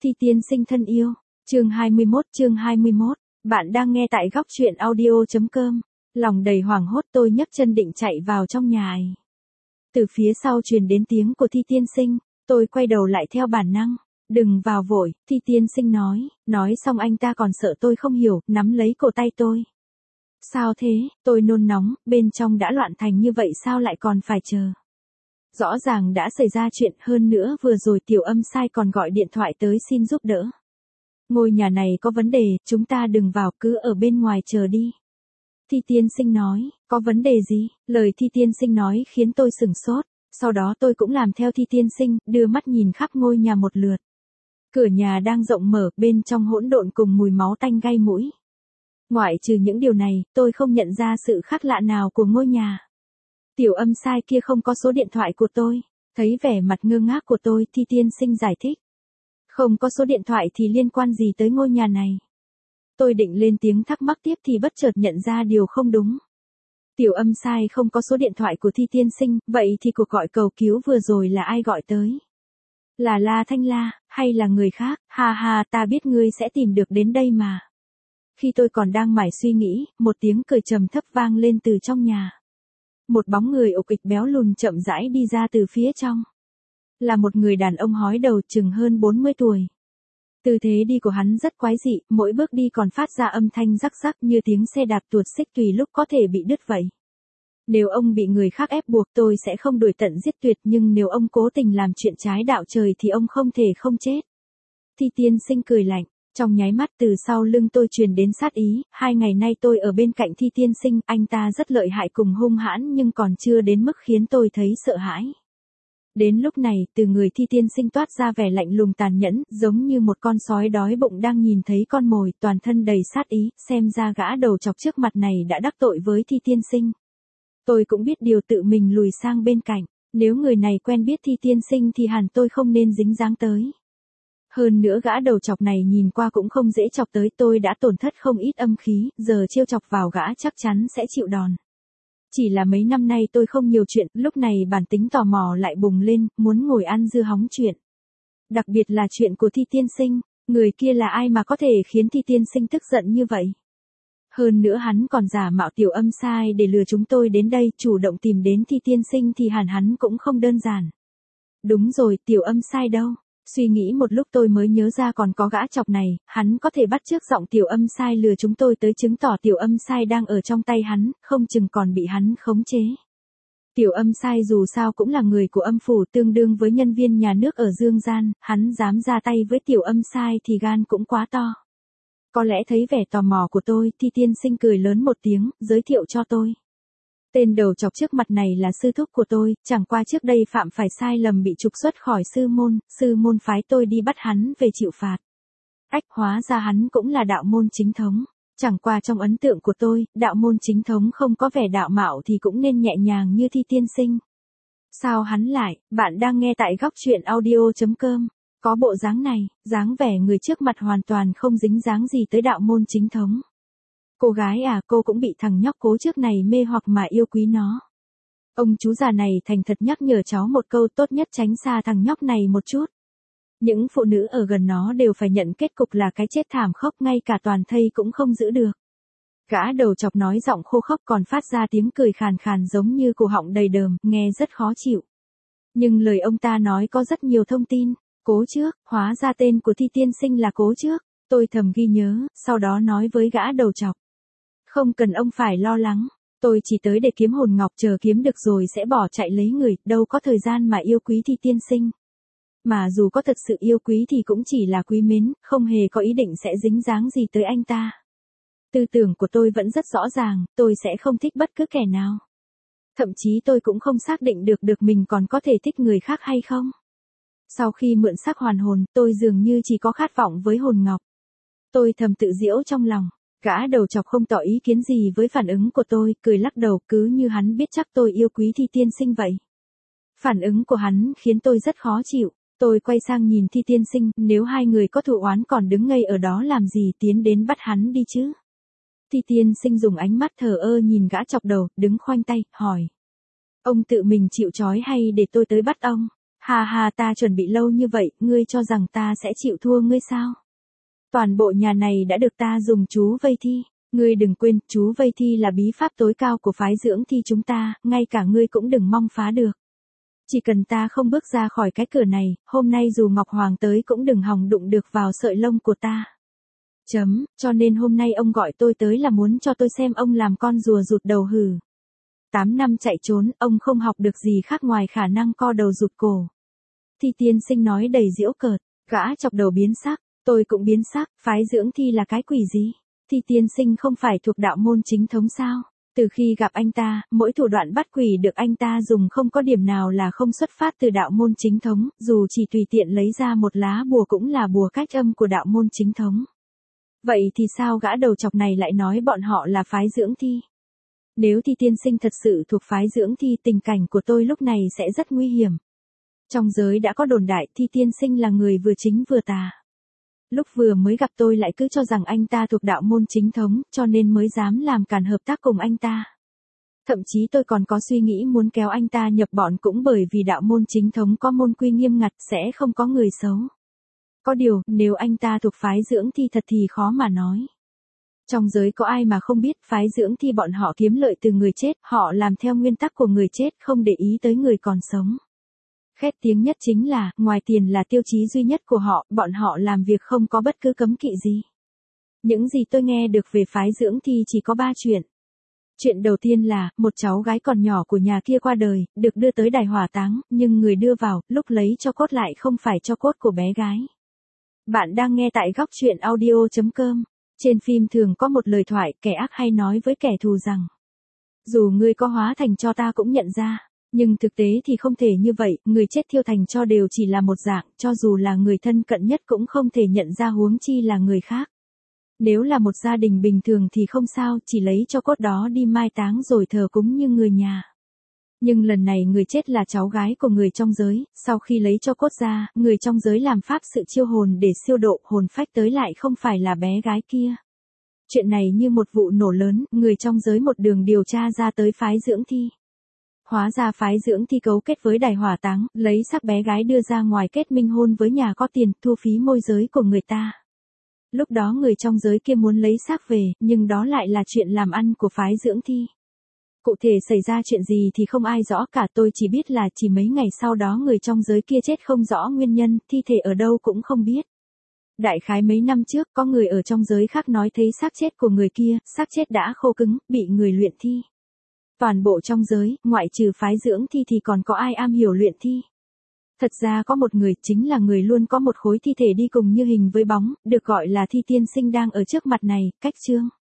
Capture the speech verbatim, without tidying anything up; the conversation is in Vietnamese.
Thi tiên sinh thân yêu, chương hai mươi mốt chương hai mươi mốt, bạn đang nghe tại góc truyện audio.com, lòng đầy hoảng hốt tôi nhấc chân định chạy vào trong nhà ấy. Từ phía sau truyền đến tiếng của Thi tiên sinh, tôi quay đầu lại theo bản năng, đừng vào vội, Thi tiên sinh nói, nói xong anh ta còn sợ tôi không hiểu, nắm lấy cổ tay tôi. Sao thế, tôi nôn nóng, bên trong đã loạn thành như vậy sao lại còn phải chờ. Rõ ràng đã xảy ra chuyện, hơn nữa vừa rồi Tiểu Âm sai còn gọi điện thoại tới xin giúp đỡ. Ngôi nhà này có vấn đề, chúng ta đừng vào, cứ ở bên ngoài chờ đi. Thi tiên sinh nói, có vấn đề gì? Lời Thi tiên sinh nói khiến tôi sửng sốt, sau đó tôi cũng làm theo Thi tiên sinh, đưa mắt nhìn khắp ngôi nhà một lượt. Cửa nhà đang rộng mở, bên trong hỗn độn cùng mùi máu tanh gai mũi. Ngoại trừ những điều này, tôi không nhận ra sự khác lạ nào của ngôi nhà. Tiểu Âm sai kia không có số điện thoại của tôi. Thấy vẻ mặt ngơ ngác của tôi, Thi tiên sinh giải thích. Không có số điện thoại thì liên quan gì tới ngôi nhà này? Tôi định lên tiếng thắc mắc tiếp thì bất chợt nhận ra điều không đúng. Tiểu Âm sai không có số điện thoại của Thi tiên sinh, vậy thì cuộc gọi cầu cứu vừa rồi là ai gọi tới? Là La Thanh La, hay là người khác? Ha ha, ta biết ngươi sẽ tìm được đến đây mà. Khi tôi còn đang mải suy nghĩ, một tiếng cười trầm thấp vang lên từ trong nhà. Một bóng người ục ịch béo lùn chậm rãi đi ra từ phía trong. Là một người đàn ông hói đầu chừng hơn bốn mươi tuổi. Tư thế đi của hắn rất quái dị, mỗi bước đi còn phát ra âm thanh rắc rắc như tiếng xe đạp tuột xích tùy lúc có thể bị đứt vậy. Nếu ông bị người khác ép buộc tôi sẽ không đuổi tận giết tuyệt, nhưng nếu ông cố tình làm chuyện trái đạo trời thì ông không thể không chết. Thi tiên sinh cười lạnh. Trong nháy mắt từ sau lưng tôi truyền đến sát ý, hai ngày nay tôi ở bên cạnh Thi tiên sinh, anh ta rất lợi hại cùng hung hãn nhưng còn chưa đến mức khiến tôi thấy sợ hãi. Đến lúc này, từ người Thi tiên sinh toát ra vẻ lạnh lùng tàn nhẫn, giống như một con sói đói bụng đang nhìn thấy con mồi, toàn thân đầy sát ý, xem ra gã đầu chọc trước mặt này đã đắc tội với Thi tiên sinh. Tôi cũng biết điều tự mình lùi sang bên cạnh, nếu người này quen biết Thi tiên sinh thì hẳn tôi không nên dính dáng tới. Hơn nữa gã đầu chọc này nhìn qua cũng không dễ chọc tới, tôi đã tổn thất không ít âm khí, giờ trêu chọc vào gã chắc chắn sẽ chịu đòn. Chỉ là mấy năm nay tôi không nhiều chuyện, lúc này bản tính tò mò lại bùng lên, muốn ngồi ăn dưa hóng chuyện. Đặc biệt là chuyện của Thi tiên sinh, người kia là ai mà có thể khiến Thi tiên sinh tức giận như vậy. Hơn nữa hắn còn giả mạo Tiểu Âm sai để lừa chúng tôi đến đây, chủ động tìm đến Thi tiên sinh thì hẳn hắn cũng không đơn giản. Đúng rồi, Tiểu Âm sai đâu? Suy nghĩ một lúc tôi mới nhớ ra còn có gã chọc này, hắn có thể bắt chước giọng Tiểu Âm sai lừa chúng tôi tới, chứng tỏ Tiểu Âm sai đang ở trong tay hắn, không chừng còn bị hắn khống chế. Tiểu Âm sai dù sao cũng là người của âm phủ, tương đương với nhân viên nhà nước ở dương gian, hắn dám ra tay với Tiểu Âm sai thì gan cũng quá to. Có lẽ thấy vẻ tò mò của tôi, Thi tiên sinh cười lớn một tiếng, giới thiệu cho tôi. Tên đầu chọc trước mặt này là sư thúc của tôi, chẳng qua trước đây phạm phải sai lầm bị trục xuất khỏi sư môn, sư môn phái tôi đi bắt hắn về chịu phạt. Ách, hóa ra hắn cũng là đạo môn chính thống. Chẳng qua trong ấn tượng của tôi, đạo môn chính thống không có vẻ đạo mạo thì cũng nên nhẹ nhàng như Thi tiên sinh. Sao hắn lại, bạn đang nghe tại góc truyện audio.com, có bộ dáng này, dáng vẻ người trước mặt hoàn toàn không dính dáng gì tới đạo môn chính thống. Cô gái à, cô cũng bị thằng nhóc cố trước này mê hoặc mà yêu quý nó. Ông chú già này thành thật nhắc nhở cháu một câu, tốt nhất tránh xa thằng nhóc này một chút. Những phụ nữ ở gần nó đều phải nhận kết cục là cái chết thảm khốc, ngay cả toàn thây cũng không giữ được. Gã đầu chọc nói giọng khô khốc còn phát ra tiếng cười khàn khàn giống như cổ họng đầy đờm, nghe rất khó chịu. Nhưng lời ông ta nói có rất nhiều thông tin. Cố trước, hóa ra tên của Thi tiên sinh là Cố trước. Tôi thầm ghi nhớ, sau đó nói với gã đầu chọc. Không cần ông phải lo lắng, tôi chỉ tới để kiếm hồn ngọc, chờ kiếm được rồi sẽ bỏ chạy lấy người, đâu có thời gian mà yêu quý Thi tiên sinh. Mà dù có thật sự yêu quý thì cũng chỉ là quý mến, không hề có ý định sẽ dính dáng gì tới anh ta. Tư tưởng của tôi vẫn rất rõ ràng, tôi sẽ không thích bất cứ kẻ nào. Thậm chí tôi cũng không xác định được được mình còn có thể thích người khác hay không. Sau khi mượn xác hoàn hồn, tôi dường như chỉ có khát vọng với hồn ngọc. Tôi thầm tự giễu trong lòng. Gã đầu chọc không tỏ ý kiến gì với phản ứng của tôi, cười lắc đầu, cứ như hắn biết chắc tôi yêu quý Thi tiên sinh vậy. Phản ứng của hắn khiến tôi rất khó chịu. Tôi quay sang nhìn Thi tiên sinh, nếu hai người có thù oán còn đứng ngây ở đó làm gì, tiến đến bắt hắn đi chứ. Thi tiên sinh dùng ánh mắt thờ ơ nhìn gã chọc đầu, đứng khoanh tay, hỏi. Ông tự mình chịu trói hay để tôi tới bắt ông? Ha ha, ta chuẩn bị lâu như vậy, ngươi cho rằng ta sẽ chịu thua ngươi sao? Toàn bộ nhà này đã được ta dùng chú vây thi. Ngươi đừng quên, chú vây thi là bí pháp tối cao của phái dưỡng thi chúng ta, ngay cả ngươi cũng đừng mong phá được. Chỉ cần ta không bước ra khỏi cái cửa này, hôm nay dù Ngọc Hoàng tới cũng đừng hòng đụng được vào sợi lông của ta. Chấm, cho nên hôm nay ông gọi tôi tới là muốn cho tôi xem ông làm con rùa rụt đầu hử. Tám năm chạy trốn, ông không học được gì khác ngoài khả năng co đầu rụt cổ. Thi tiên sinh nói đầy giễu cợt, gã chọc đầu biến sắc, tôi cũng biến sắc, phái dưỡng thi là cái quỷ gì? Thi tiên sinh không phải thuộc đạo môn chính thống sao? Từ khi gặp anh ta, mỗi thủ đoạn bắt quỷ được anh ta dùng không có điểm nào là không xuất phát từ đạo môn chính thống, dù chỉ tùy tiện lấy ra một lá bùa cũng là bùa cách âm của đạo môn chính thống. Vậy thì sao gã đầu chọc này lại nói bọn họ là phái dưỡng thi? Nếu Thi tiên sinh thật sự thuộc phái dưỡng thi, tình cảnh của tôi lúc này sẽ rất nguy hiểm. Trong giới đã có đồn đại Thi tiên sinh là người vừa chính vừa tà. Lúc vừa mới gặp tôi lại cứ cho rằng anh ta thuộc đạo môn chính thống, cho nên mới dám làm càn hợp tác cùng anh ta. Thậm chí tôi còn có suy nghĩ muốn kéo anh ta nhập bọn cũng bởi vì đạo môn chính thống có môn quy nghiêm ngặt sẽ không có người xấu. Có điều, nếu anh ta thuộc phái dưỡng thi thật thì khó mà nói. Trong giới có ai mà không biết phái dưỡng thi bọn họ kiếm lợi từ người chết, họ làm theo nguyên tắc của người chết không để ý tới người còn sống. Khét tiếng nhất chính là, ngoài tiền là tiêu chí duy nhất của họ, bọn họ làm việc không có bất cứ cấm kỵ gì. Những gì tôi nghe được về phái dưỡng thi chỉ có ba chuyện. Chuyện đầu tiên là, một cháu gái còn nhỏ của nhà kia qua đời, được đưa tới đài hỏa táng, nhưng người đưa vào, lúc lấy cho cốt lại không phải cho cốt của bé gái. Bạn đang nghe tại góc truyện audio chấm com. Trên phim thường có một lời thoại, kẻ ác hay nói với kẻ thù rằng, dù ngươi có hóa thành cho ta cũng nhận ra. Nhưng thực tế thì không thể như vậy, người chết thiêu thành tro đều chỉ là một dạng, cho dù là người thân cận nhất cũng không thể nhận ra, huống chi là người khác. Nếu là một gia đình bình thường thì không sao, chỉ lấy cho cốt đó đi mai táng rồi thờ cúng như người nhà. Nhưng lần này người chết là cháu gái của người trong giới, sau khi lấy cho cốt ra, người trong giới làm pháp sự chiêu hồn để siêu độ hồn phách tới lại không phải là bé gái kia. Chuyện này như một vụ nổ lớn, người trong giới một đường điều tra ra tới phái dưỡng thi. Hóa ra phái dưỡng thi cấu kết với đài hỏa táng, lấy xác bé gái đưa ra ngoài kết minh hôn với nhà có tiền, thu phí môi giới của người ta. Lúc đó người trong giới kia muốn lấy xác về, nhưng đó lại là chuyện làm ăn của phái dưỡng thi. Cụ thể xảy ra chuyện gì thì không ai rõ cả, tôi chỉ biết là chỉ mấy ngày sau đó người trong giới kia chết không rõ nguyên nhân, thi thể ở đâu cũng không biết. Đại khái mấy năm trước, có người ở trong giới khác nói thấy xác chết của người kia, xác chết đã khô cứng, bị người luyện thi. Toàn bộ trong giới, ngoại trừ phái dưỡng thi thì còn có ai am hiểu luyện thi. Thật ra có một người, chính là người luôn có một khối thi thể đi cùng như hình với bóng, được gọi là Thi tiên sinh đang ở trước mặt này, cách chương.